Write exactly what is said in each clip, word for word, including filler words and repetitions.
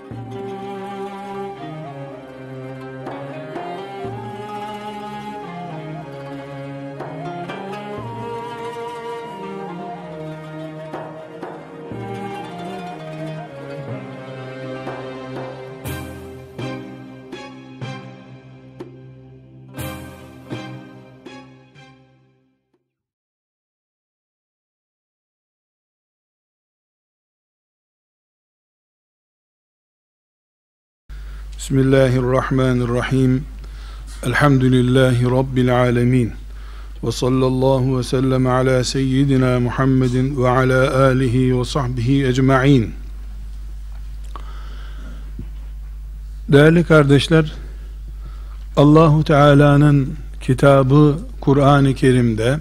Bismillahirrahmanirrahim. Elhamdülillahi Rabbil alemin. Ve sallallahu ve sellem ala seyyidina Muhammedin ve ala alihi ve sahbihi ecma'in. Değerli kardeşler, Allahu Teala'nın kitabı Kur'an-ı Kerim'de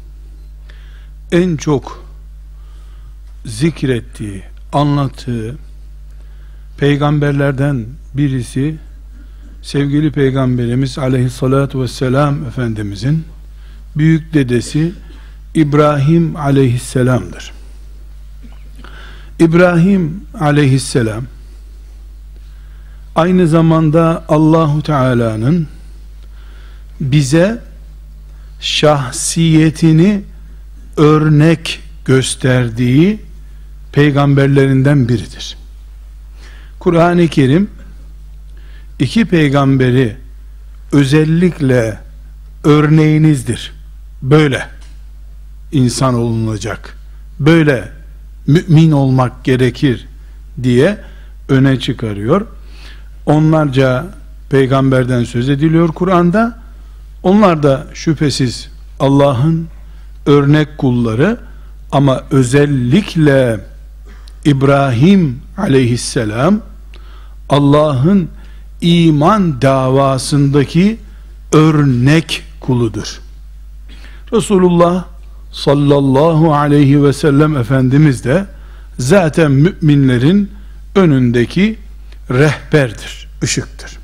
en çok zikrettiği, anlattığı peygamberlerden birisi sevgili Peygamberimiz Aleyhissalatu vesselam Efendimizin büyük dedesi İbrahim Aleyhisselam'dır. İbrahim Aleyhisselam aynı zamanda Allahu Teala'nın bize şahsiyetini örnek gösterdiği peygamberlerinden biridir. Kur'an-ı Kerim iki peygamberi özellikle örneğinizdir, böyle insan olunacak, böyle mümin olmak gerekir diye öne çıkarıyor. Onlarca peygamberden söz ediliyor Kur'an'da. Onlar da şüphesiz Allah'ın örnek kulları, ama özellikle İbrahim aleyhisselam Allah'ın iman davasındaki örnek kuludur. Resulullah sallallahu aleyhi ve sellem Efendimiz de zaten müminlerin önündeki rehberdir, ışıktır.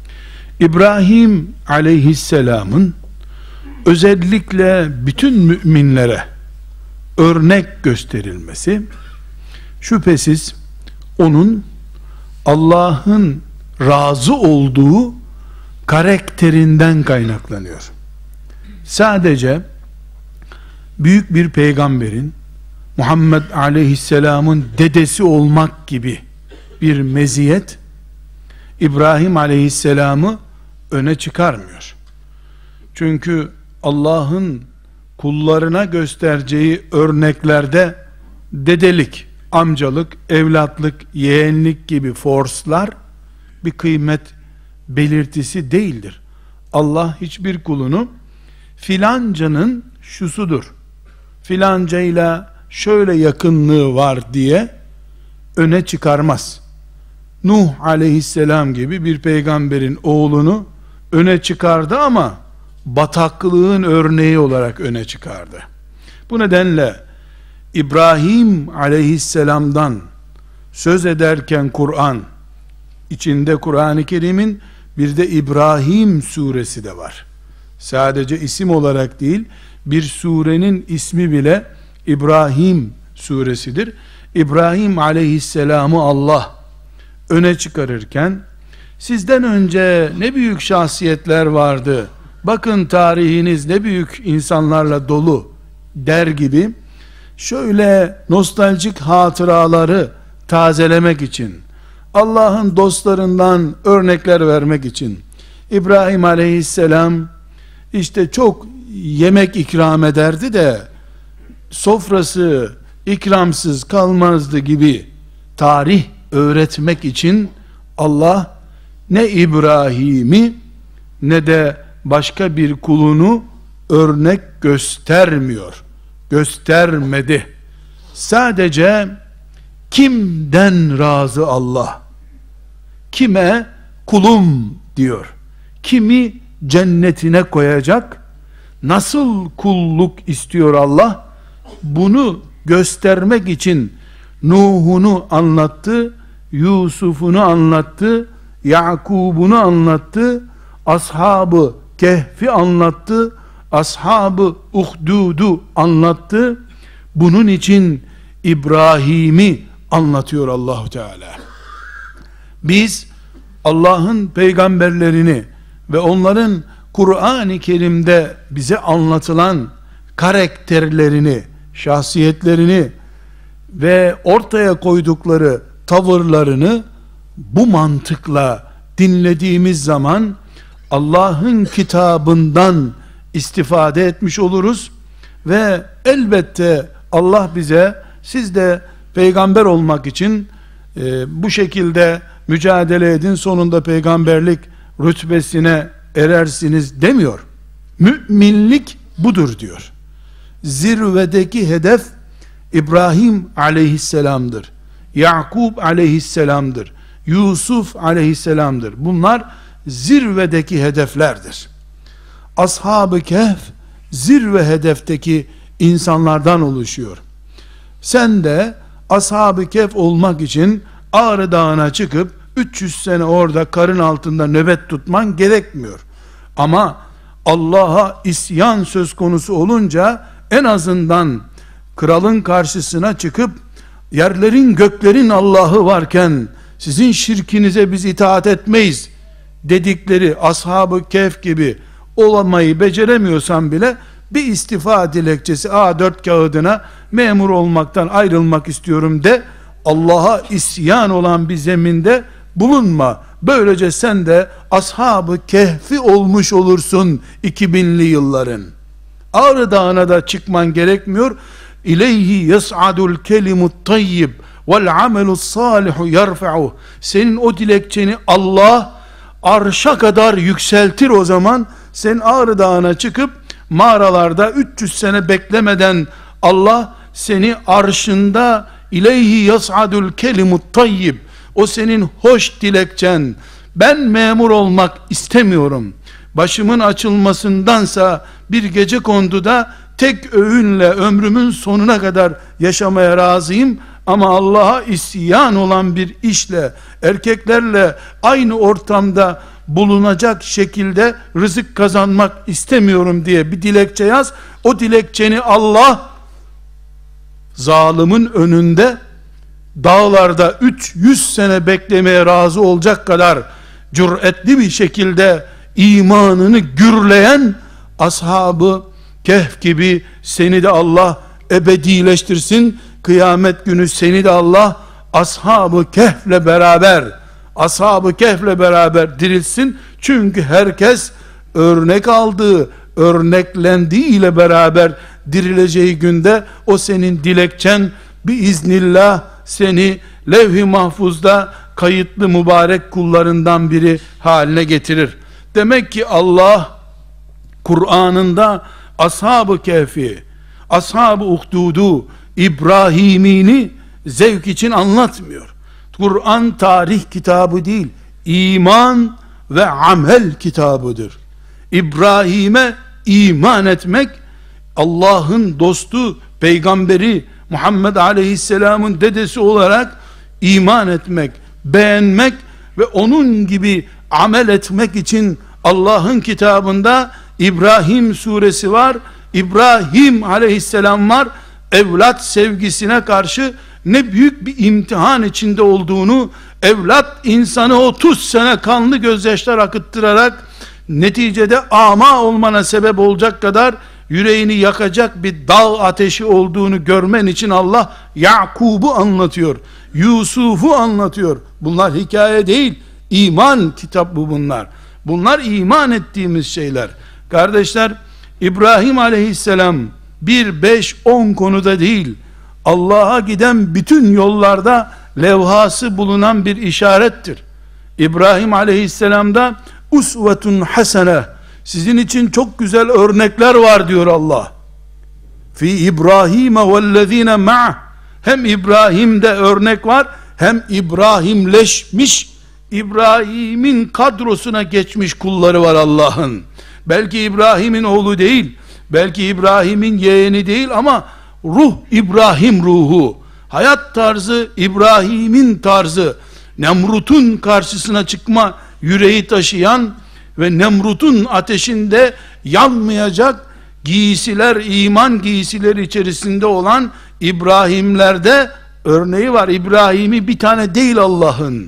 İbrahim aleyhisselamın özellikle bütün müminlere örnek gösterilmesi şüphesiz onun Allah'ın razı olduğu karakterinden kaynaklanıyor. Sadece büyük bir peygamberin, Muhammed aleyhisselamın dedesi olmak gibi bir meziyet İbrahim aleyhisselamı öne çıkarmıyor. Çünkü Allah'ın kullarına göstereceği örneklerde dedelik, amcalık, evlatlık, yeğenlik gibi forslar bir kıymet belirtisi değildir. Allah hiçbir kulunu filancanın şusudur, filancayla şöyle yakınlığı var diye öne çıkarmaz. Nuh aleyhisselam gibi bir peygamberin oğlunu öne çıkardı ama bataklığın örneği olarak öne çıkardı. Bu nedenle İbrahim aleyhisselamdan söz ederken Kur'an, içinde Kur'an-ı Kerim'in bir de İbrahim suresi de var. Sadece isim olarak değil, bir surenin ismi bile İbrahim suresidir. İbrahim aleyhisselamı Allah öne çıkarırken, sizden önce ne büyük şahsiyetler vardı, bakın tarihiniz ne büyük insanlarla dolu der gibi, şöyle nostaljik hatıraları tazelemek için, Allah'ın dostlarından örnekler vermek için, İbrahim aleyhisselam işte çok yemek ikram ederdi de sofrası ikramsız kalmazdı gibi tarih öğretmek için Allah ne İbrahim'i ne de başka bir kulunu örnek göstermiyor, göstermedi. Sadece kimden razı Allah, kime kulum diyor, kimi cennetine koyacak, nasıl kulluk istiyor Allah, bunu göstermek için Nuh'unu anlattı, Yusuf'unu anlattı, Yakub'unu anlattı, Ashab-ı Kehf'i anlattı, Ashab-ı Uhdud'u anlattı. Bunun için İbrahim'i anlatıyor Allahu Teala. Biz Allah'ın peygamberlerini ve onların Kur'an-ı Kerim'de bize anlatılan karakterlerini, şahsiyetlerini ve ortaya koydukları tavırlarını bu mantıkla dinlediğimiz zaman Allah'ın kitabından istifade etmiş oluruz ve elbette Allah bize, siz de peygamber olmak için e, bu şekilde mücadele edin, sonunda peygamberlik rütbesine erersiniz demiyor. Müminlik budur diyor. Zirvedeki hedef İbrahim aleyhisselamdır, Yakub aleyhisselamdır, Yusuf aleyhisselamdır. Bunlar zirvedeki hedeflerdir. Ashab-ı Kehf zirve hedefteki insanlardan oluşuyor. Sen de Ashab-ı Kehf olmak için Ağrı Dağı'na çıkıp üç yüz sene orada karın altında nöbet tutman gerekmiyor. Ama Allah'a isyan söz konusu olunca en azından kralın karşısına çıkıp yerlerin göklerin Allah'ı varken sizin şirkinize biz itaat etmeyiz dedikleri Ashab-ı Kehf gibi olamayı beceremiyorsan bile bir istifa dilekçesi A dört kağıdına memur olmaktan ayrılmak istiyorum de, Allah'a isyan olan bir zeminde bulunma. Böylece sen de Ashab-ı Kehf'i olmuş olursun iki binli yılların. Ağrı Dağı'na da çıkman gerekmiyor. İleyhi yes'adul kelimut tayyib vel amelus salihu yarfa'uh. Senin o dilekçeni Allah arşa kadar yükseltir o zaman. Sen Ağrı Dağı'na çıkıp mağaralarda üç yüz sene beklemeden Allah seni arşında ileyhi yas'adul kelimut tayyib, o senin hoş dilekçen, ben memur olmak istemiyorum, başımın açılmasındansa bir gece konduda tek öğünle ömrümün sonuna kadar yaşamaya razıyım ama Allah'a isyan olan bir işle, erkeklerle aynı ortamda bulunacak şekilde rızık kazanmak istemiyorum diye bir dilekçe yaz. O dilekçeni Allah zalimin önünde dağlarda üç yüz sene beklemeye razı olacak kadar cüretli bir şekilde imanını gürleyen Ashab-ı Kehf gibi seni de Allah ebedileştirsin. Kıyamet günü seni de Allah Ashab-ı Kehf'le beraber Ashab-ı Kehf'le beraber dirilsin. Çünkü herkes örnek aldığı, örneklendiği ile beraber dirileceği günde o senin dilekçen biiznillah seni levh-i mahfuzda kayıtlı mübarek kullarından biri haline getirir. Demek ki Allah Kur'an'ında Ashab-ı Kehf'i, Ashab-ı Uhdudu, İbrahim'ini zevk için anlatmıyor. Kur'an tarih kitabı değil, iman ve amel kitabıdır. İbrahim'e iman etmek, Allah'ın dostu, peygamberi Muhammed Aleyhisselam'ın dedesi olarak iman etmek, beğenmek ve onun gibi amel etmek için Allah'ın kitabında İbrahim suresi var, İbrahim Aleyhisselam var. Evlat sevgisine karşı ne büyük bir imtihan içinde olduğunu, evlat insanı otuz sene kanlı gözyaşlar akıttırarak neticede ama olmana sebep olacak kadar yüreğini yakacak bir dağ ateşi olduğunu görmen için Allah Yakub'u anlatıyor, Yusuf'u anlatıyor. Bunlar hikaye değil, iman kitabı bunlar. Bunlar iman ettiğimiz şeyler. Kardeşler, İbrahim Aleyhisselam bir, beş, on konuda değil, Allah'a giden bütün yollarda levhası bulunan bir işarettir. İbrahim Aleyhisselam'da usvetun hasene, sizin için çok güzel örnekler var diyor Allah. Fi İbrahim'e vellezine ma'ah, hem İbrahim'de örnek var, hem İbrahimleşmiş, İbrahim'in kadrosuna geçmiş kulları var Allah'ın. Belki İbrahim'in oğlu değil, belki İbrahim'in yeğeni değil ama ruh İbrahim ruhu, hayat tarzı İbrahim'in tarzı, Nemrut'un karşısına çıkma yüreği taşıyan ve Nemrut'un ateşinde yanmayacak giysiler, iman giysileri içerisinde olan İbrahimlerde örneği var. İbrahim'i bir tane değil Allah'ın,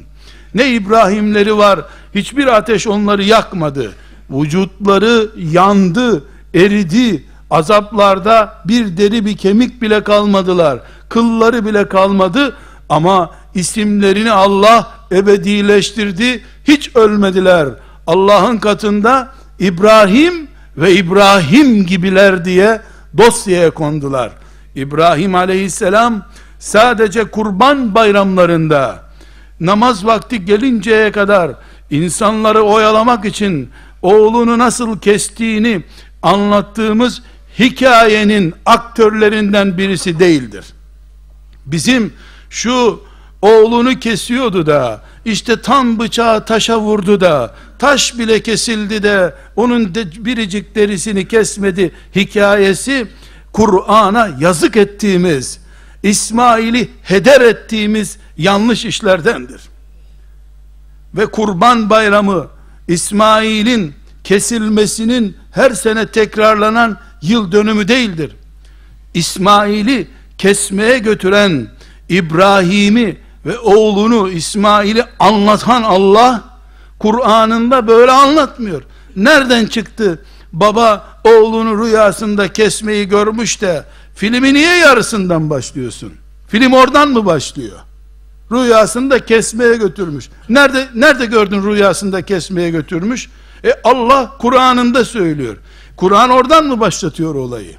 ne İbrahimleri var, hiçbir ateş onları yakmadı. Vücutları yandı, eridi, azaplarda bir deri bir kemik bile kalmadılar, kılları bile kalmadı, ama isimlerini Allah ebedileştirdi, hiç ölmediler. Allah'ın katında İbrahim ve İbrahim gibiler diye dosyaya kondular. İbrahim aleyhisselam sadece kurban bayramlarında, namaz vakti gelinceye kadar insanları oyalamak için oğlunu nasıl kestiğini anlattığımız hikayenin aktörlerinden birisi değildir. Bizim şu oğlunu kesiyordu da, işte tam bıçağı taşa vurdu da, taş bile kesildi de onun de biricik derisini kesmedi hikayesi, Kur'an'a yazık ettiğimiz, İsmail'i heder ettiğimiz yanlış işlerdendir. Ve Kurban Bayramı, İsmail'in kesilmesinin her sene tekrarlanan yıl dönümü değildir. İsmail'i kesmeye götüren İbrahim'i ve oğlunu İsmail'i anlatan Allah, Kur'an'ında böyle anlatmıyor. Nereden çıktı baba oğlunu rüyasında kesmeyi görmüş de filmi niye yarısından başlıyorsun? Film oradan mı başlıyor? Rüyasında kesmeye götürmüş. Nerede nerede gördün rüyasında kesmeye götürmüş? E Allah Kur'an'ında söylüyor. Kur'an oradan mı başlatıyor olayı?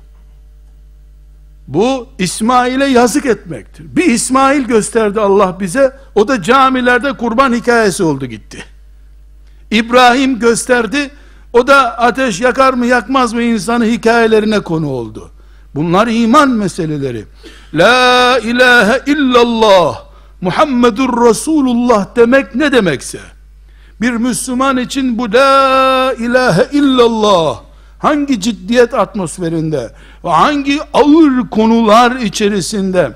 Bu İsmail'e yazık etmektir. Bir İsmail gösterdi Allah bize, o da camilerde kurban hikayesi oldu gitti. İbrahim gösterdi, o da ateş yakar mı yakmaz mı insanı hikayelerine konu oldu. Bunlar iman meseleleri. La ilahe illallah Muhammedur Resulullah demek ne demekse, bir Müslüman için bu la ilahe illallah hangi ciddiyet atmosferinde ve hangi ağır konular içerisinde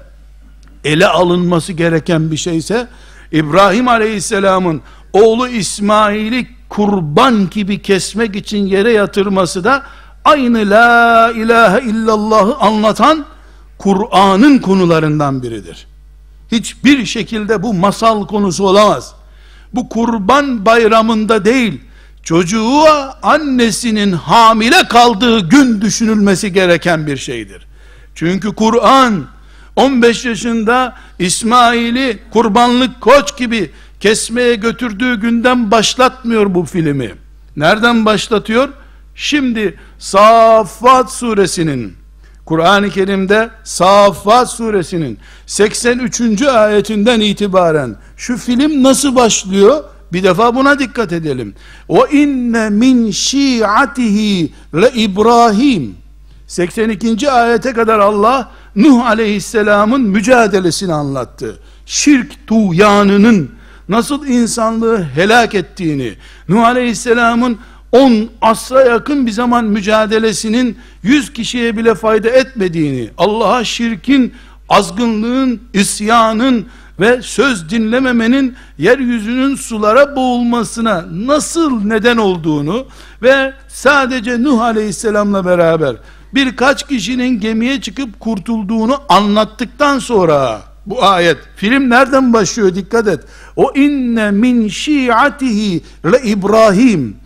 ele alınması gereken bir şeyse, İbrahim Aleyhisselam'ın oğlu İsmail'i kurban gibi kesmek için yere yatırması da aynı la ilahe illallah'ı anlatan Kur'an'ın konularından biridir. Hiçbir şekilde bu masal konusu olamaz. Bu Kurban Bayramı'nda değil, çocuğa annesinin hamile kaldığı gün düşünülmesi gereken bir şeydir. Çünkü Kur'an on beş yaşında İsmail'i kurbanlık koç gibi kesmeye götürdüğü günden başlatmıyor bu filmi. Nereden başlatıyor? Şimdi Saffat suresinin, Kur'an-ı Kerim'de Saffat suresinin seksen üçüncü ayetinden itibaren şu film nasıl başlıyor? Bir defa buna dikkat edelim. O inne min şi'atihi le İbrahim. seksen ikinci ayete kadar Allah Nuh Aleyhisselam'ın mücadelesini anlattı. Şirk tuğyanının nasıl insanlığı helak ettiğini, Nuh Aleyhisselam'ın on asra yakın bir zaman mücadelesinin yüz kişiye bile fayda etmediğini, Allah'a şirkin, azgınlığın, isyanın ve söz dinlememenin yeryüzünün sulara boğulmasına nasıl neden olduğunu ve sadece Nuh Aleyhisselam'la beraber birkaç kişinin gemiye çıkıp kurtulduğunu anlattıktan sonra bu ayet, film nereden başlıyor dikkat et. O inne min şi'atihi le İbrahim,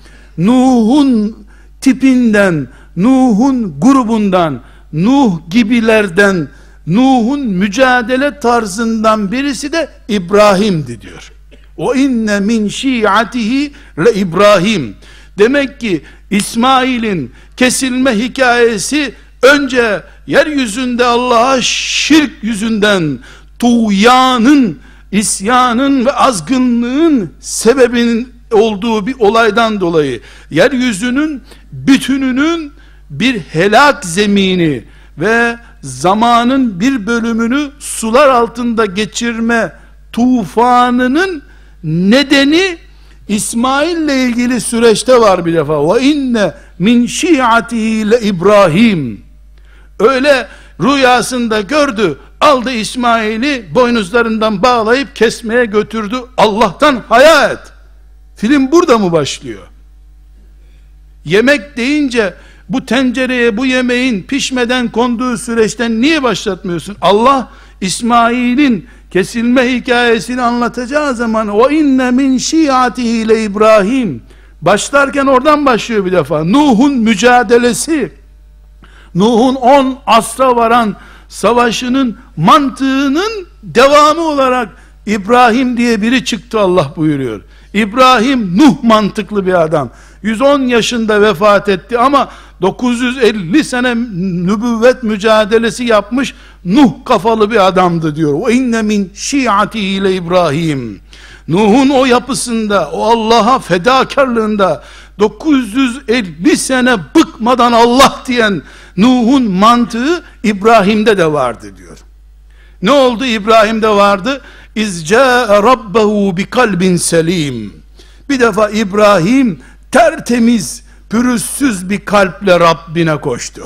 Nuh'un tipinden, Nuh'un grubundan, Nuh gibilerden, Nuh'un mücadele tarzından birisi de İbrahim'di diyor. O inne min şi'atihi le İbrahim. Demek ki İsmail'in kesilme hikayesi önce yeryüzünde Allah'a şirk yüzünden tuğyanın, isyanın ve azgınlığın sebebinin olduğu bir olaydan dolayı yeryüzünün bütününün bir helak zemini ve zamanın bir bölümünü sular altında geçirme tufanının nedeni İsmail'le ilgili süreçte var bir defa. Ve inne min şi'atihi le İbrahim. Öyle rüyasında gördü, aldı İsmail'i boynuzlarından bağlayıp kesmeye götürdü. Allah'tan haya et. Film burada mı başlıyor? Yemek deyince bu tencereye bu yemeğin pişmeden konduğu süreçten niye başlatmıyorsun? Allah İsmail'in kesilme hikayesini anlatacağı zaman o inne min şiatihi ile İbrahim başlarken oradan başlıyor bir defa. Nuh'un mücadelesi, Nuh'un on asra varan savaşının mantığının devamı olarak İbrahim diye biri çıktı, Allah buyuruyor. İbrahim Nuh mantıklı bir adam. yüz on yaşında vefat etti ama dokuz yüz elli sene nübüvvet mücadelesi yapmış Nuh kafalı bir adamdı diyor. O inne min şiati ile İbrahim. Nuh'un o yapısında, o Allah'a fedakarlığında dokuz yüz elli sene bıkmadan Allah diyen Nuh'un mantığı İbrahim'de de vardı diyor. Ne oldu? İbrahim'de vardı. İzca'e rabbehu bi kalbin selim. Bir defa İbrahim tertemiz, pürüzsüz bir kalple Rabbine koştu.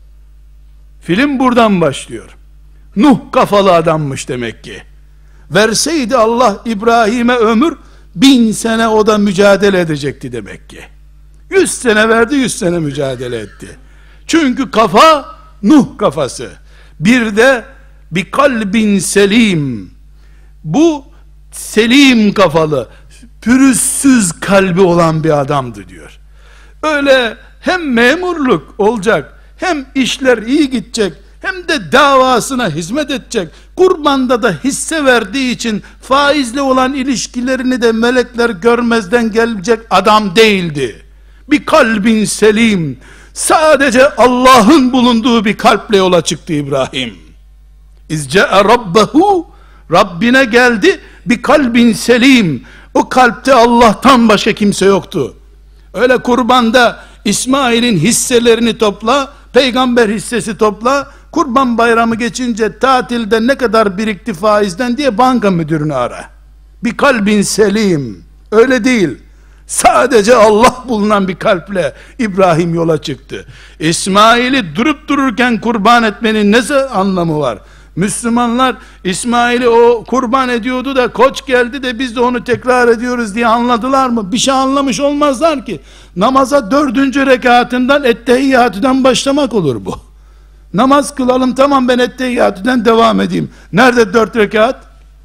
Film buradan başlıyor. Nuh kafalı adammış demek ki. Verseydi Allah İbrahim'e ömür, bin sene o da mücadele edecekti demek ki. Yüz sene verdi, yüz sene mücadele etti. Çünkü kafa Nuh kafası. Bir de bir kalbin selim. Bu selim kafalı, pürüzsüz kalbi olan bir adamdı diyor. Öyle hem memurluk olacak, hem işler iyi gidecek, hem de davasına hizmet edecek, kurbanda da hisse verdiği için faizle olan ilişkilerini de melekler görmezden gelecek adam değildi. Bir kalbin selim, sadece Allah'ın bulunduğu bir kalple yola çıktı İbrahim. İzce'e rabbehu, Rabbine geldi, bir kalbin selim. O kalpte Allah'tan başka kimse yoktu. Öyle kurbanda İsmail'in hisselerini topla, peygamber hissesi topla, kurban bayramı geçince tatilde ne kadar birikti faizden diye banka müdürünü ara. Bir kalbin selim. Öyle değil. Sadece Allah bulunan bir kalple İbrahim yola çıktı. İsmail'i durup dururken kurban etmenin ne anlamı var? Müslümanlar İsmail'i o kurban ediyordu da koç geldi de biz de onu tekrar ediyoruz diye anladılar mı? Bir şey anlamış olmazlar ki. Namaza dördüncü rekatından ettehiyyatüden başlamak olur bu. Namaz kılalım, tamam, ben ettehiyyatüden devam edeyim. Nerede dört rekat?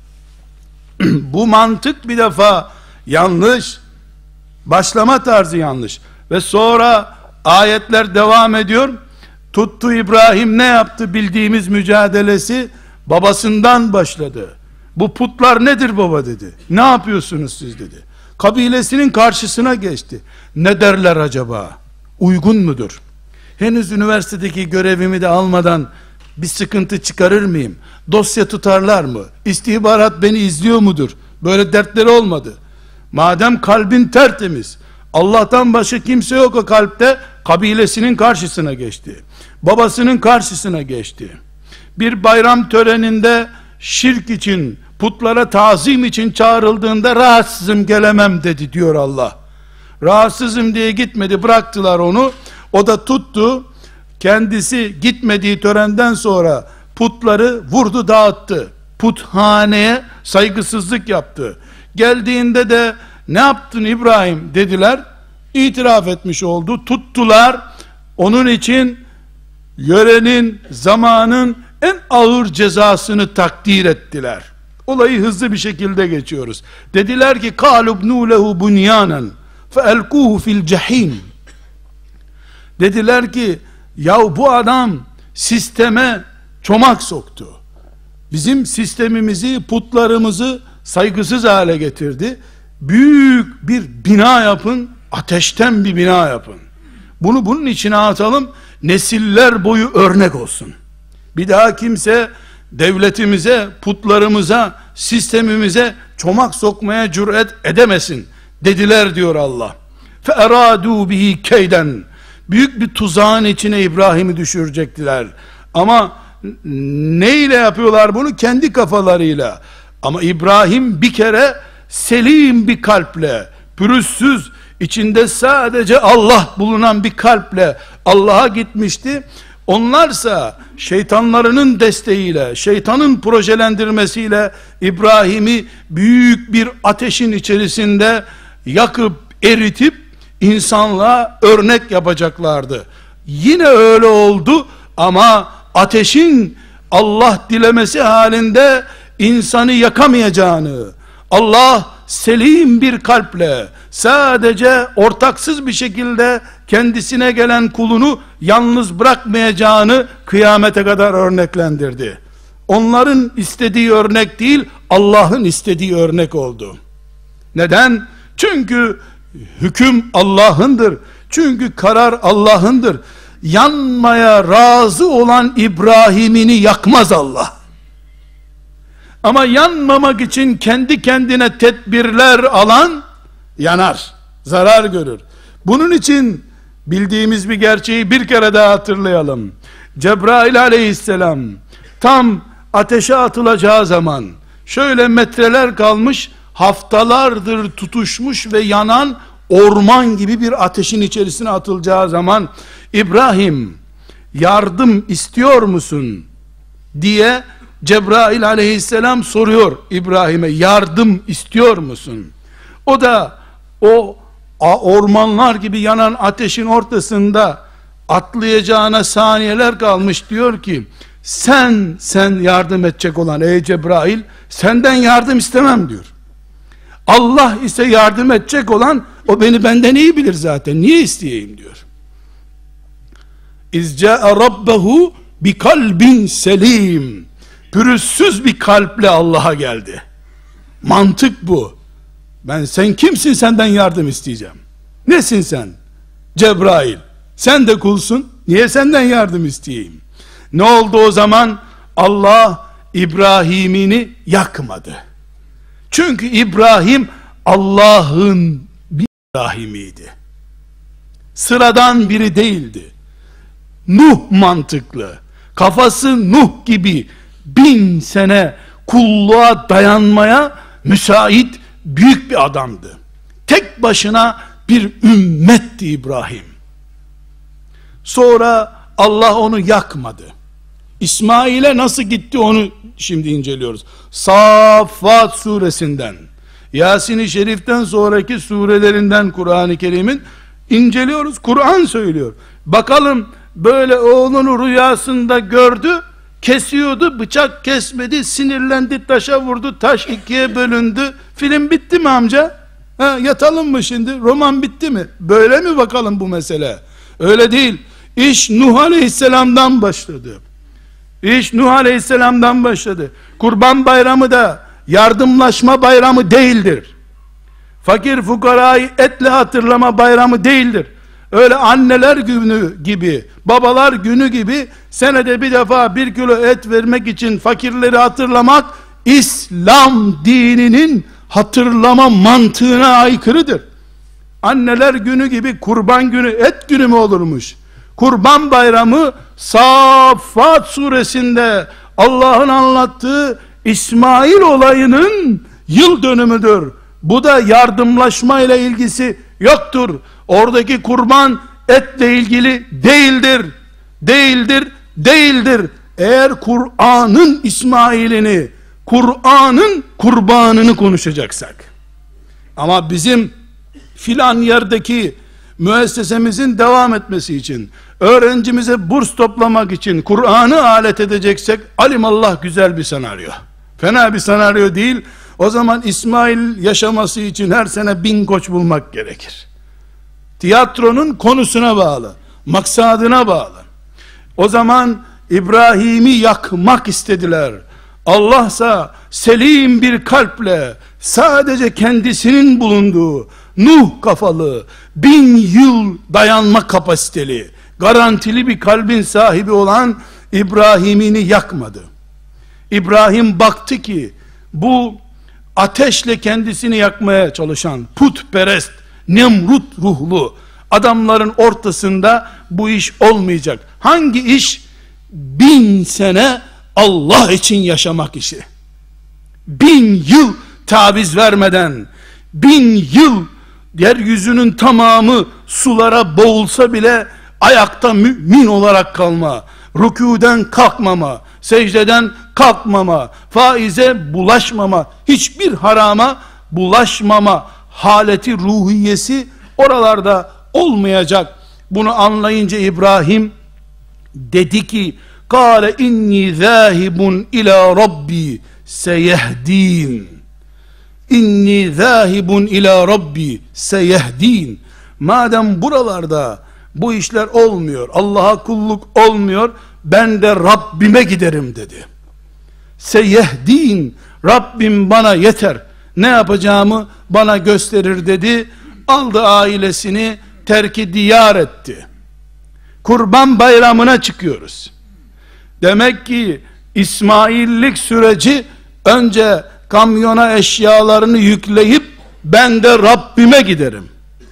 Bu mantık bir defa yanlış. Başlama tarzı yanlış. Ve sonra ayetler devam ediyor. Tuttu İbrahim, ne yaptı? Bildiğimiz mücadelesi babasından başladı. Bu putlar nedir baba dedi. Ne yapıyorsunuz siz dedi. Kabilesinin karşısına geçti. Ne derler acaba? Uygun mudur? Henüz üniversitedeki görevimi de almadan bir sıkıntı çıkarır mıyım? Dosya tutarlar mı? İstihbarat beni izliyor mudur? Böyle dertleri olmadı. Madem kalbin tertemiz, Allah'tan başka kimse yok o kalpte, kabilesinin karşısına geçti. Babasının karşısına geçti. Bir bayram töreninde şirk için, putlara tazim için çağrıldığında rahatsızım, gelemem dedi diyor Allah. Rahatsızım diye gitmedi, bıraktılar onu. O da tuttu, kendisi gitmediği törenden sonra putları vurdu, dağıttı. Puthaneye saygısızlık yaptı. Geldiğinde de ne yaptın İbrahim dediler. İtiraf etmiş oldu. Tuttular. Onun için yörenin, zamanın en ağır cezasını takdir ettiler. Olayı hızlı bir şekilde geçiyoruz. Dediler ki kalubnu lehu bunyanan feelkuhu fil cehim. Dediler ki ya bu adam sisteme çomak soktu. Bizim sistemimizi, putlarımızı saygısız hale getirdi. Büyük bir bina yapın, ateşten bir bina yapın. Bunu bunun içine atalım, nesiller boyu örnek olsun. Bir daha kimse devletimize, putlarımıza, sistemimize çomak sokmaya cüret edemesin dediler diyor Allah. فَاَرَادُوا بِهِ keyden. Büyük bir tuzağın içine İbrahim'i düşürecektiler. Ama neyle yapıyorlar bunu? Kendi kafalarıyla. Ama İbrahim bir kere selim bir kalple, pürüzsüz, içinde sadece Allah bulunan bir kalple Allah'a gitmişti. Onlarsa şeytanlarının desteğiyle, şeytanın projelendirmesiyle İbrahim'i büyük bir ateşin içerisinde yakıp eritip insanlığa örnek yapacaklardı. Yine öyle oldu ama ateşin Allah dilemesi halinde insanı yakamayacağını, Allah selim bir kalple sadece ortaksız bir şekilde kendisine gelen kulunu yalnız bırakmayacağını kıyamete kadar örneklendirdi. Onların istediği örnek değil, Allah'ın istediği örnek oldu. Neden? Çünkü hüküm Allah'ındır. Çünkü karar Allah'ındır. Yanmaya razı olan İbrahim'ini yakmaz Allah. Ama yanmamak için kendi kendine tedbirler alan yanar, zarar görür. Bunun için bildiğimiz bir gerçeği bir kere daha hatırlayalım. Cebrail aleyhisselam tam ateşe atılacağı zaman şöyle metreler kalmış, haftalardır tutuşmuş ve yanan orman gibi bir ateşin içerisine atılacağı zaman İbrahim yardım istiyor musun diye Cebrail aleyhisselam soruyor İbrahim'e, yardım istiyor musun? O da o ormanlar gibi yanan ateşin ortasında atlayacağına saniyeler kalmış, diyor ki sen sen yardım edecek olan ey Cebrail, senden yardım istemem diyor. Allah ise yardım edecek olan, o beni benden iyi bilir zaten, niye isteyeyim diyor. İzca'a rabbehu bi kalbin selim, pürüzsüz bir kalple Allah'a geldi. Mantık bu. Ben, sen kimsin, senden yardım isteyeceğim? Nesin sen? Cebrail. Sen de kulsun, niye senden yardım isteyeyim? Ne oldu o zaman? Allah İbrahim'ini yakmadı. Çünkü İbrahim Allah'ın bir İbrahim'iydi. Sıradan biri değildi. Nuh mantıklı, kafası Nuh gibi bin sene kulluğa dayanmaya müsait büyük bir adamdı. Tek başına bir ümmetti İbrahim. Sonra Allah onu yakmadı. İsmail'e nasıl gitti onu şimdi inceliyoruz. Saffat suresinden, Yasin-i Şerif'ten sonraki surelerinden Kur'an-ı Kerim'in inceliyoruz. Kur'an söylüyor. Bakalım, böyle oğlunu rüyasında gördü, kesiyordu, bıçak kesmedi, sinirlendi, taşa vurdu, taş ikiye bölündü. Film bitti mi amca? Ha, yatalım mı şimdi? Roman bitti mi? Böyle mi bakalım bu mesele? Öyle değil. İş Nuh Aleyhisselam'dan başladı. İş Nuh Aleyhisselam'dan başladı. Kurban bayramı da yardımlaşma bayramı değildir. Fakir fukarayı etle hatırlama bayramı değildir. Öyle anneler günü gibi, babalar günü gibi senede bir defa bir kilo et vermek için fakirleri hatırlamak, İslam dininin hatırlama mantığına aykırıdır. Anneler günü gibi kurban günü et günü mü olurmuş? Kurban bayramı Saffat suresinde Allah'ın anlattığı İsmail olayının yıl dönümüdür. Bu da yardımlaşma ile ilgisi yoktur. Oradaki kurban etle ilgili değildir. Değildir, değildir. Eğer Kur'an'ın İsmail'ini, Kur'an'ın kurbanını konuşacaksak. Ama bizim filan yerdeki müessesemizin devam etmesi için, öğrencimize burs toplamak için Kur'an'ı alet edeceksek, alimallah güzel bir senaryo. Fena bir senaryo değil. O zaman İsmail yaşaması için her sene bin koç bulmak gerekir. Tiyatronun konusuna bağlı, maksadına bağlı. O zaman İbrahim'i yakmak istediler. Allah'sa selim bir kalple, sadece kendisinin bulunduğu Nuh kafalı, bin yıl dayanma kapasiteli, garantili bir kalbin sahibi olan İbrahim'ini yakmadı. İbrahim baktı ki bu ateşle kendisini yakmaya çalışan putperest, Nemrut ruhlu adamların ortasında bu iş olmayacak. Hangi iş? Bin sene Allah için yaşamak işi. Bin yıl taviz vermeden, bin yıl yeryüzünün tamamı sulara boğulsa bile ayakta mümin olarak kalma, rükûden kalkmama, secdeden kalkmama, faize bulaşmama, hiçbir harama bulaşmama haleti ruhiyesi oralarda olmayacak. Bunu anlayınca İbrahim dedi ki, Kâle inni zâhibun ila rabbi seyehdin. İnni zâhibun ila rabbi seyehdin. Madem buralarda bu işler olmuyor, Allah'a kulluk olmuyor, ben de Rabbime giderim dedi. Seyehdin, Rabbim bana yeter, ne yapacağımı bana gösterir dedi. Aldı ailesini, terki diyar etti. Kurban bayramına çıkıyoruz. Demek ki İsmaillik süreci, önce kamyona eşyalarını yükleyip ben de Rabbime giderim.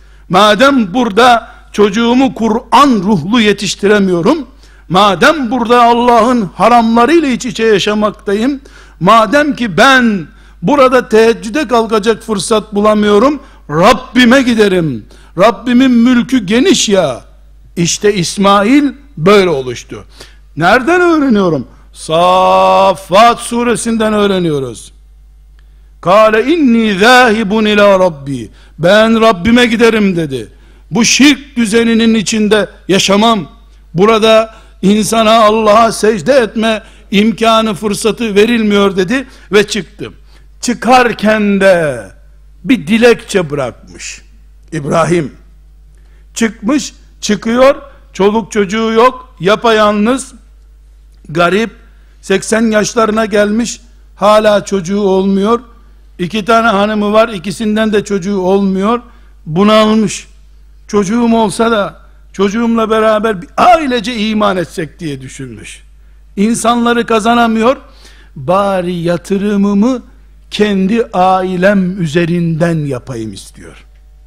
Madem burada çocuğumu Kur'an ruhlu yetiştiremiyorum, madem burada Allah'ın haramlarıyla iç içe yaşamaktayım, madem ki ben burada teheccüde kalkacak fırsat bulamıyorum, Rabbime giderim. Rabbimin mülkü geniş ya. İşte İsmail böyle oluştu. Nereden öğreniyorum? Saffat suresinden öğreniyoruz. Kâle inni zâhibun ila rabbi. Ben Rabbime giderim dedi. Bu şirk düzeninin içinde yaşamam. Burada insana, Allah'a secde etme imkanı, fırsatı verilmiyor dedi ve çıktı. Çıkarken de bir dilekçe bırakmış İbrahim. Çıkmış, çıkıyor, çoluk çocuğu yok, yapayalnız, garip, seksen yaşlarına gelmiş, hala çocuğu olmuyor. İki tane hanımı var, ikisinden de çocuğu olmuyor. Bunalmış. Çocuğum olsa da çocuğumla beraber bir ailece iman etsek diye düşünmüş. İnsanları kazanamıyor, bari yatırımımı kendi ailem üzerinden yapayım istiyor.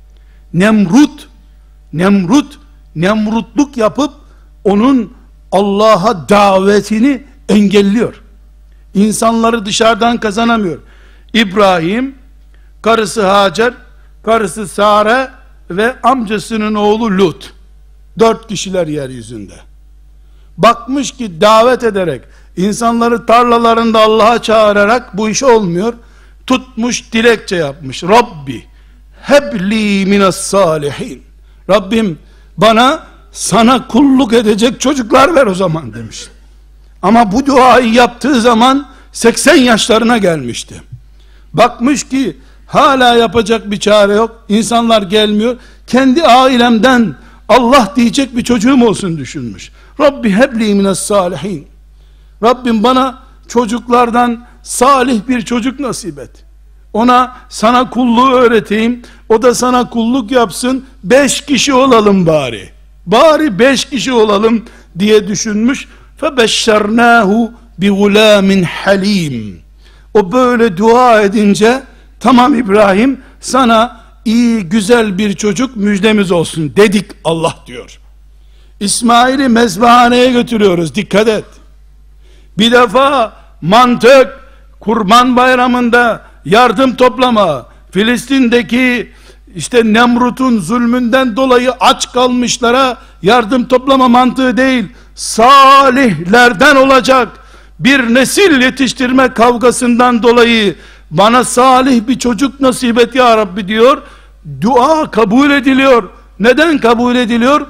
Nemrut, Nemrut, Nemrutluk yapıp onun Allah'a davetini engelliyor. İnsanları dışarıdan kazanamıyor. İbrahim, karısı Hacer, karısı Sare ve amcasının oğlu Lut. Dört kişiler yeryüzünde. Bakmış ki davet ederek, insanları tarlalarında Allah'a çağırarak bu iş olmuyor. Tutmuş, dilekçe yapmış. Rabbi hebli minas salihin. Rabbim bana sana kulluk edecek çocuklar ver o zaman demiş. Ama bu duayı yaptığı zaman seksen yaşlarına gelmişti. Bakmış ki hala yapacak bir çare yok. İnsanlar gelmiyor. Kendi ailemden Allah diyecek bir çocuğum olsun düşünmüş. Rabbi hebli minas salihin. Rabbim bana çocuklardan salih bir çocuk nasip et. Ona sana kulluğu öğreteyim. O da sana kulluk yapsın. Beş kişi olalım bari. Bari beş kişi olalım diye düşünmüş. فَبَشَّرْنَاهُ بِغُلَامٍ halim. O böyle dua edince, tamam İbrahim, sana iyi, güzel bir çocuk müjdemiz olsun dedik Allah diyor. İsmail'i mezbahaneye götürüyoruz, dikkat et. Bir defa mantık, Kurban Bayramı'nda yardım toplama, Filistin'deki işte Nemrut'un zulmünden dolayı aç kalmışlara yardım toplama mantığı değil, salihlerden olacak bir nesil yetiştirme kavgasından dolayı bana salih bir çocuk nasip et ya Rabbi diyor. Dua kabul ediliyor. Neden kabul ediliyor?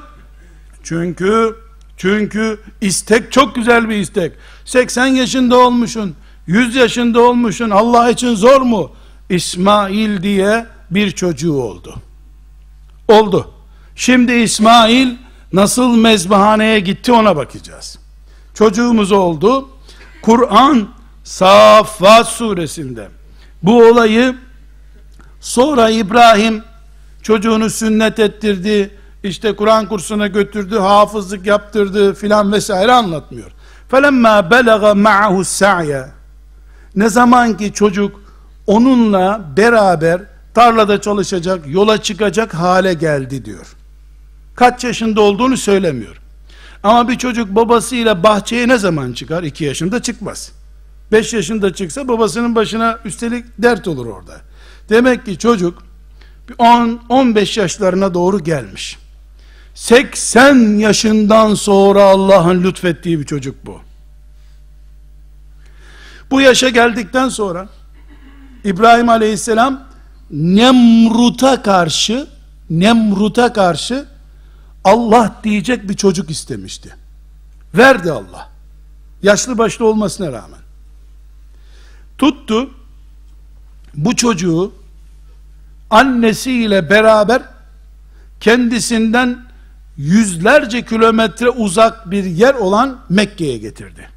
Çünkü çünkü istek çok güzel bir istek. seksen yaşında olmuşsun, yüz yaşında olmuşsun, Allah için zor mu? İsmail diye bir çocuğu oldu. Oldu. Şimdi İsmail nasıl mezbahaneye gitti ona bakacağız. Çocuğumuz oldu. Kur'an Saffat suresinde bu olayı, sonra İbrahim çocuğunu sünnet ettirdi, işte Kur'an kursuna götürdü, hafızlık yaptırdı filan vesaire anlatmıyor. فَلَمَّا بَلَغَ مَعَهُ السَّعْيَ. Ne zaman ki çocuk onunla beraber tarlada çalışacak, yola çıkacak hale geldi diyor. Kaç yaşında olduğunu söylemiyor. Ama bir çocuk babasıyla bahçeye ne zaman çıkar? iki yaşında çıkmaz. beş yaşında çıksa babasının başına üstelik dert olur orada. Demek ki çocuk on on beş yaşlarına doğru gelmiş. seksen yaşından sonra Allah'ın lütfettiği bir çocuk bu. Bu yaşa geldikten sonra İbrahim Aleyhisselam Nemrut'a karşı Nemrut'a karşı Allah diyecek bir çocuk istemişti. Verdi Allah. Yaşlı başlı olmasına rağmen. Tuttu, bu çocuğu annesiyle beraber kendisinden yüzlerce kilometre uzak bir yer olan Mekke'ye getirdi.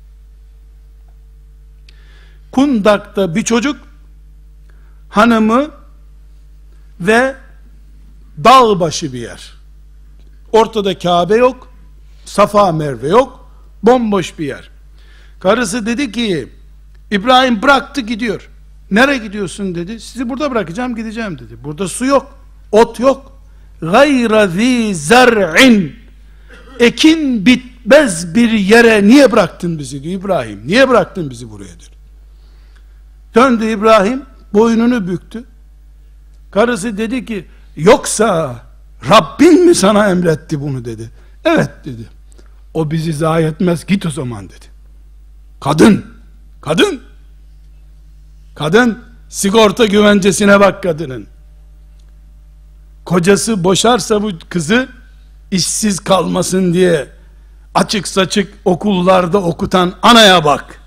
Kundak'ta bir çocuk, hanımı ve dağ başı bir yer. Ortada Kabe yok, Safa Merve yok, bomboş bir yer. Karısı dedi ki, İbrahim bıraktı gidiyor. Nereye gidiyorsun dedi. Sizi burada bırakacağım, gideceğim dedi. Burada su yok, ot yok. Gayra zi zar'in, ekin bitmez bir yere niye bıraktın bizi diyor İbrahim. Niye bıraktın bizi buraya diyor. Döndü İbrahim, boynunu büktü. Karısı dedi ki, yoksa Rabbin mi sana emretti bunu dedi. Evet dedi. O bizi zayi etmez, git o zaman dedi. Kadın, kadın, kadın, sigorta güvencesine bak kadının. Kocası boşarsa bu kızı, işsiz kalmasın diye açık saçık okullarda okutan anaya bak.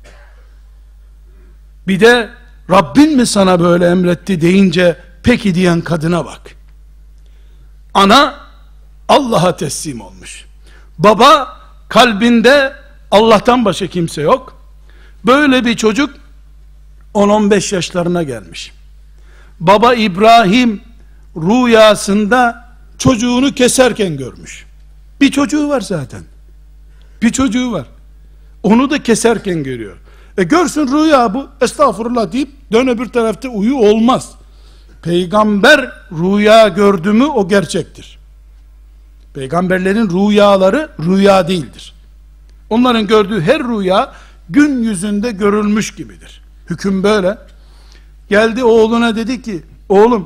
Bir de Rabbin mi sana böyle emretti deyince peki diyen kadına bak. Ana Allah'a teslim olmuş. Baba kalbinde Allah'tan başka kimse yok. Böyle bir çocuk on on beş yaşlarına gelmiş. Baba İbrahim rüyasında çocuğunu keserken görmüş. Bir çocuğu var zaten. Bir çocuğu var. Onu da keserken görüyor. E görsün rüya bu, estağfurullah deyip dön öbür tarafta uyu olmaz. Peygamber rüya gördü mü o gerçektir. Peygamberlerin rüyaları rüya değildir. Onların gördüğü her rüya gün yüzünde görülmüş gibidir. Hüküm böyle. Geldi oğluna dedi ki, oğlum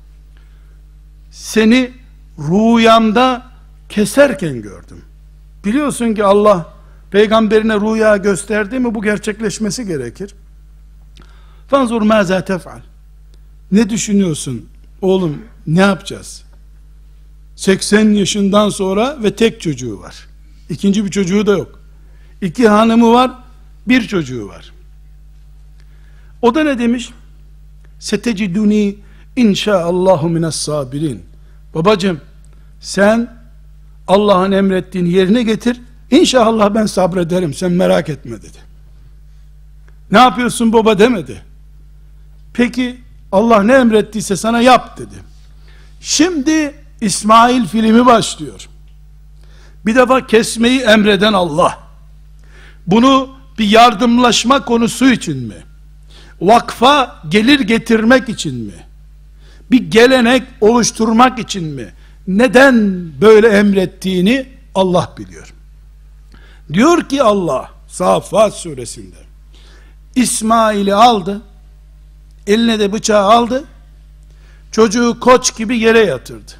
seni rüyamda keserken gördüm. Biliyorsun ki Allah peygamberine rüya gösterdi mi bu gerçekleşmesi gerekir. Fanzur maza tef'al. Ne düşünüyorsun? Oğlum ne yapacağız? seksen yaşından sonra ve tek çocuğu var. İkinci bir çocuğu da yok. İki hanımı var, bir çocuğu var. O da ne demiş? Seteciduni inşaallahu minas sabirin. Babacığım sen Allah'ın emrettiğini yerine getir. İnşallah ben sabrederim, sen merak etme dedi. Ne yapıyorsun baba demedi. Peki Allah ne emrettiyse sana yap dedi. Şimdi İsmail filmi başlıyor. Bir defa kesmeyi emreden Allah. Bunu bir yardımlaşma konusu için mi? Vakfa gelir getirmek için mi? Bir gelenek oluşturmak için mi? Neden böyle emrettiğini Allah biliyor. Diyor ki Allah Saffat suresinde, İsmail'i aldı, eline de bıçağı aldı, çocuğu koç gibi yere yatırdı.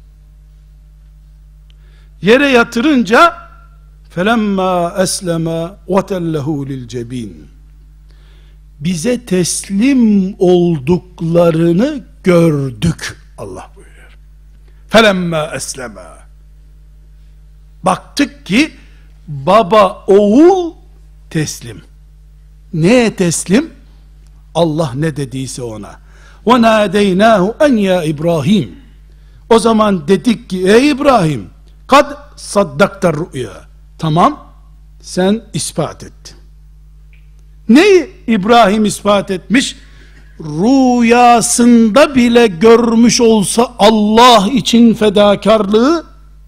Yere yatırınca felemma eslema ve tellehu lil cebin, bize teslim olduklarını gördük Allah buyuruyor. Felemma eslema, baktık ki baba oğul teslim. Neye teslim? Allah ne dediyse ona. Ve nadeynahu en ya İbrahim. O zaman dedik ki ey İbrahim, kad saddaktar rüya. Tamam, sen ispat ettin. Neyi İbrahim ispat etmiş? Rüyasında bile görmüş olsa Allah için fedakarlığı,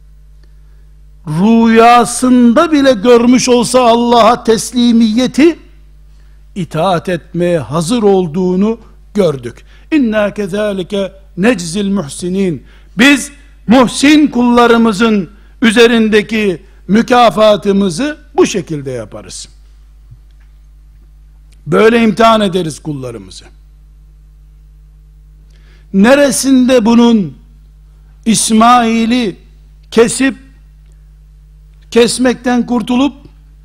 rüyasında bile görmüş olsa Allah'a teslimiyeti, itaat etmeye hazır olduğunu gördük. İnna kezalike neczil muhsinin. Biz muhsin kullarımızın üzerindeki mükafatımızı bu şekilde yaparız. Böyle imtihan ederiz kullarımızı. Neresinde bunun İsmail'i kesip kesmekten kurtulup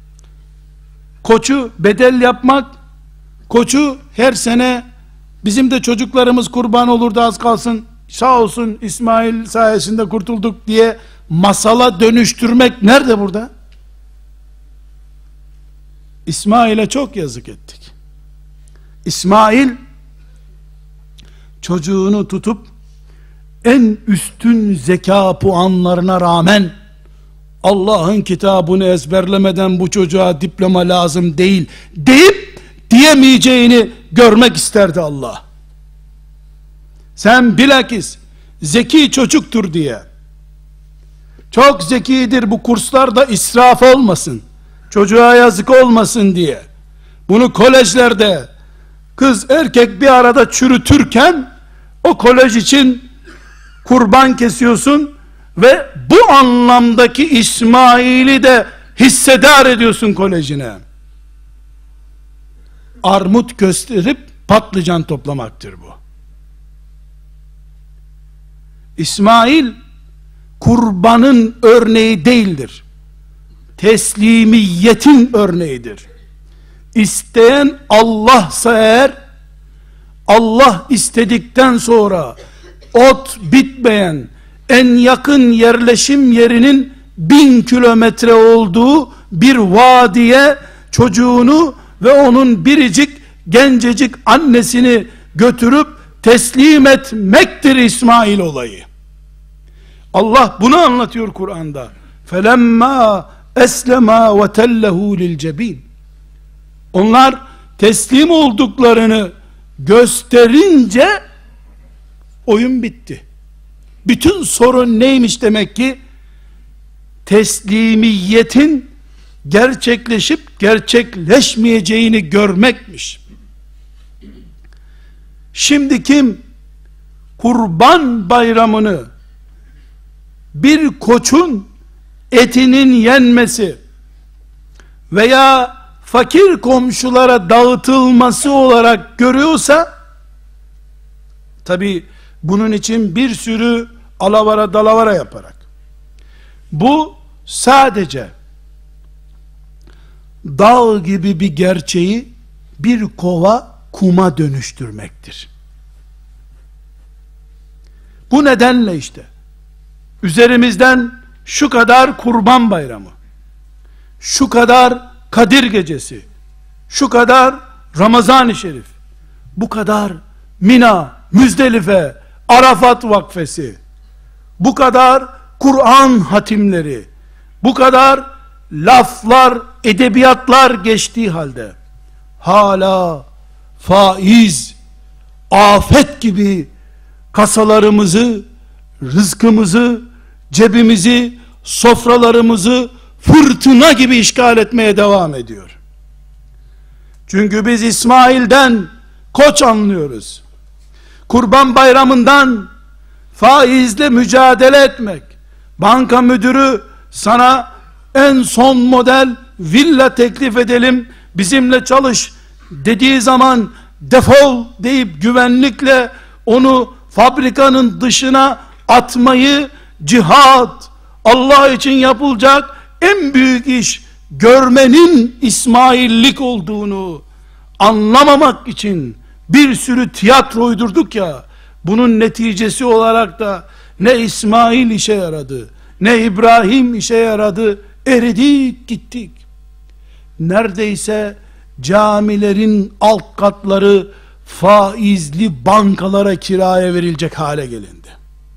koçu bedel yapmak, koçu her sene bizim de çocuklarımız kurban olurdu az kalsın, sağ olsun İsmail sayesinde kurtulduk diye masala dönüştürmek nerede burada? İsmail'e çok yazık ettik. İsmail çocuğunu tutup en üstün zeka puanlarına rağmen Allah'ın kitabını ezberlemeden bu çocuğa diploma lazım değil deyip diyemeyeceğini görmek isterdi Allah. Sen bilakis zeki çocuktur diye, çok zekidir bu kurslarda israf olmasın, çocuğa yazık olmasın diye, bunu kolejlerde kız erkek bir arada çürütürken o kolej için kurban kesiyorsun ve bu anlamdaki İsmail'i de hissedar ediyorsun kolejine. Armut gösterip patlıcan toplamaktır bu. İsmail kurbanın örneği değildir. Teslimiyetin örneğidir. İsteyen Allah'sa eğer, Allah istedikten sonra ot bitmeyen en yakın yerleşim yerinin bin kilometre olduğu bir vadiye çocuğunu ve onun biricik gencecik annesini götürüp teslim etmektir İsmail olayı. Allah bunu anlatıyor Kur'an'da. Felemma eslema ve tellehu lil cebin. Onlar teslim olduklarını gösterince oyun bitti. Bütün sorun neymiş demek ki? Teslimiyetin gerçekleşip gerçekleşmeyeceğini görmekmiş. Şimdi kim Kurban Bayramını bir koçun etinin yenmesi veya fakir komşulara dağıtılması olarak görüyorsa, tabi bunun için bir sürü alavara dalavara yaparak, bu sadece dağ gibi bir gerçeği bir kova kuma dönüştürmektir. Bu nedenle işte üzerimizden şu kadar Kurban Bayramı, şu kadar Kadir Gecesi, şu kadar Ramazan-ı Şerif, bu kadar Mina, Müzdelife, Arafat Vakfesi, bu kadar Kur'an hatimleri, bu kadar laflar, edebiyatlar geçtiği halde hala faiz, afet gibi kasalarımızı, rızkımızı, cebimizi, sofralarımızı fırtına gibi işgal etmeye devam ediyor. Çünkü biz İsmail'den koç anlıyoruz. Kurban Bayramı'ndan faizle mücadele etmek, banka müdürü sana en son model villa teklif edelim, bizimle çalış dediği zaman defol deyip güvenlikle onu fabrikanın dışına atmayı cihat, Allah için yapılacak en büyük iş görmenin İsmaillik olduğunu anlamamak için bir sürü tiyatro uydurduk ya, bunun neticesi olarak da ne İsmail işe yaradı, ne İbrahim işe yaradı, eridik gittik. Neredeyse camilerin alt katları faizli bankalara kiraya verilecek hale gelindi.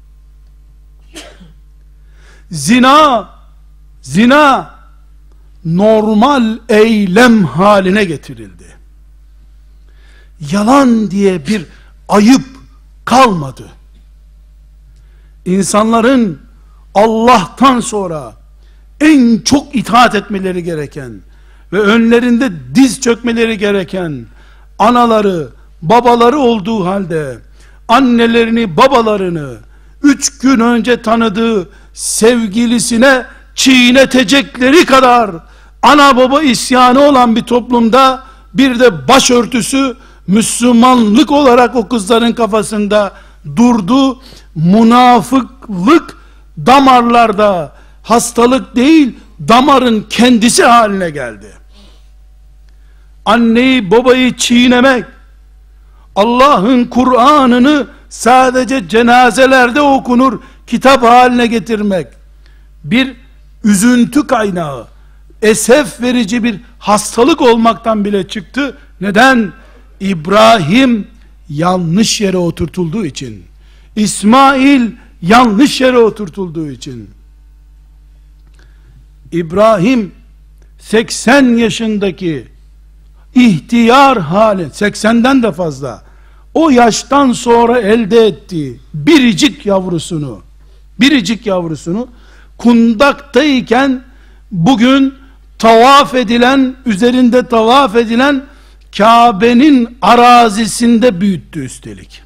Zina, zina normal eylem haline getirildi. Yalan diye bir ayıp kalmadı. İnsanların Allah'tan sonra en çok itaat etmeleri gereken ve önlerinde diz çökmeleri gereken anaları, babaları olduğu halde annelerini, babalarını üç gün önce tanıdığı sevgilisine çiğnetecekleri kadar ana baba isyanı olan bir toplumda bir de başörtüsü Müslümanlık olarak o kızların kafasında durdu. Münafıklık damarlarda, hastalık değil damarın kendisi haline geldi. Anneyi babayı çiğnemek, Allah'ın Kur'an'ını sadece cenazelerde okunur kitap haline getirmek bir üzüntü kaynağı, esef verici bir hastalık olmaktan bile çıktı. Neden? İbrahim yanlış yere oturtulduğu için. İsmail yanlış yere oturtulduğu için. İbrahim seksen yaşındaki ihtiyar hali, seksenden de fazla, o yaştan sonra elde ettiği biricik yavrusunu, biricik yavrusunu kundaktayken bugün tavaf edilen, üzerinde tavaf edilen Kabe'nin arazisinde büyüttü üstelik.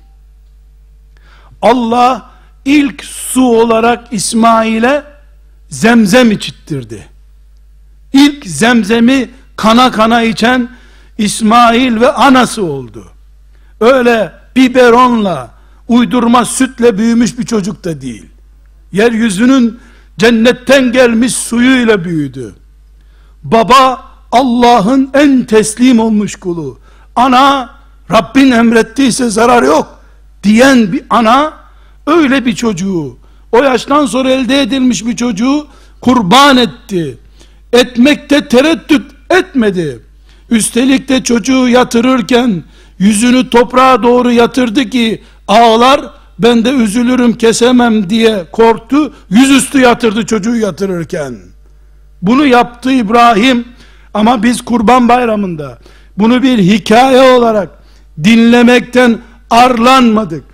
Allah ilk su olarak İsmail'e zemzem içittirdi. İlk zemzemi kana kana içen İsmail ve anası oldu. Öyle biberonla, uydurma sütle büyümüş bir çocuk da değil. Yeryüzünün cennetten gelmiş suyuyla büyüdü. Baba Allah'ın en teslim olmuş kulu. Ana Rabbin emrettiyse zarar yok diyen bir ana, öyle bir çocuğu, o yaştan sonra elde edilmiş bir çocuğu kurban etti. Etmekte tereddüt etmedi. Üstelik de çocuğu yatırırken yüzünü toprağa doğru yatırdı ki ağlar, ben de üzülürüm kesemem diye korktu. Yüzüstü yatırdı çocuğu yatırırken. Bunu yaptı İbrahim. Ama biz Kurban Bayramı'nda bunu bir hikaye olarak dinlemekten arlanmadık.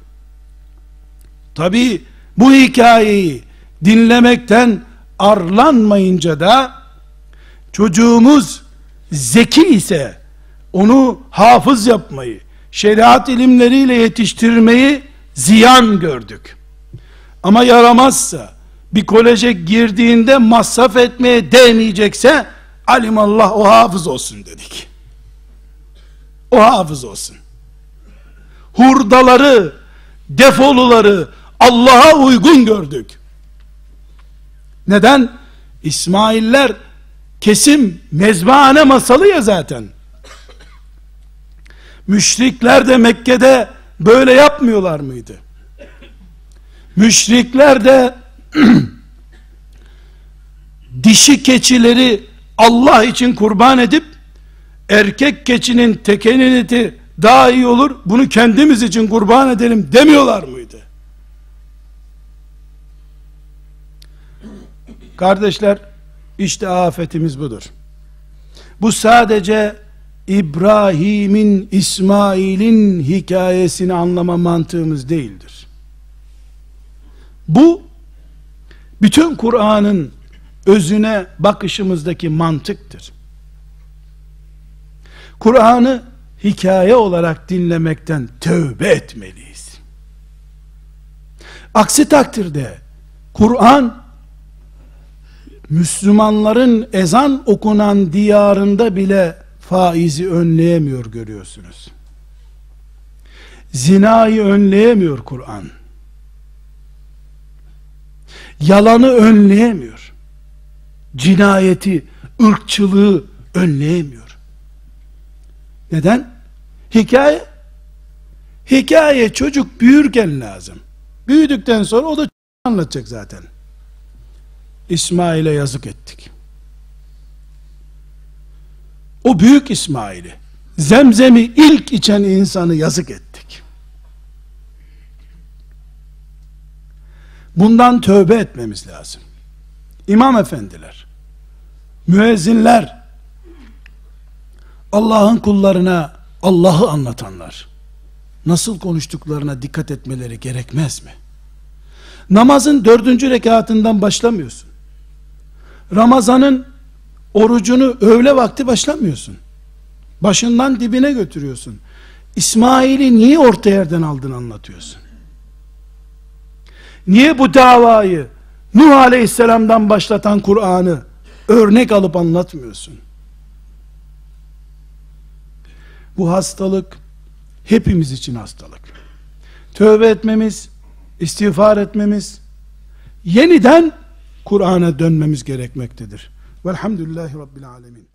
Tabii bu hikayeyi dinlemekten arlanmayınca da çocuğumuz zeki ise onu hafız yapmayı, şeriat ilimleriyle yetiştirmeyi ziyan gördük. Ama yaramazsa, bir koleje girdiğinde masraf etmeye değmeyecekse, alimallah o hafız olsun dedik. O hafız olsun. Hurdaları, defoluları Allah'a uygun gördük. Neden? İsmailler kesim mezbahane masalı ya zaten. Müşrikler de Mekke'de böyle yapmıyorlar mıydı? Müşrikler de dişi keçileri Allah için kurban edip erkek keçinin tekenin eti daha iyi olur, bunu kendimiz için kurban edelim demiyorlar mıydı? Kardeşler, işte afetimiz budur. Bu sadece İbrahim'in, İsmail'in hikayesini anlama mantığımız değildir. Bu bütün Kur'an'ın özüne bakışımızdaki mantıktır. Kur'an'ı hikaye olarak dinlemekten tövbe etmeliyiz. Aksi takdirde Kur'an Müslümanların ezan okunan diyarında bile faizi önleyemiyor, görüyorsunuz. Zinayı önleyemiyor Kur'an. Yalanı önleyemiyor. Cinayeti, ırkçılığı önleyemiyor. Neden? Hikaye. Hikaye çocuk büyürken lazım. Büyüdükten sonra o da anlatacak zaten. İsmail'e yazık ettik. O büyük İsmail'i, Zemzem'i ilk içen insanı yazık ettik. Bundan tövbe etmemiz lazım. İmam efendiler, müezzinler, Allah'ın kullarına Allah'ı anlatanlar, nasıl konuştuklarına dikkat etmeleri gerekmez mi? Namazın dördüncü rekatından başlamıyorsun. Ramazan'ın orucunu öğle vakti başlamıyorsun. Başından dibine götürüyorsun. İsmail'i niye orta yerden aldın anlatıyorsun? Niye bu davayı Nuh Aleyhisselam'dan başlatan Kur'an'ı örnek alıp anlatmıyorsun? Bu hastalık hepimiz için hastalık. Tövbe etmemiz, istiğfar etmemiz, yeniden Kur'an'a dönmemiz gerekmektedir. Velhamdülillahi Rabbil Alemin.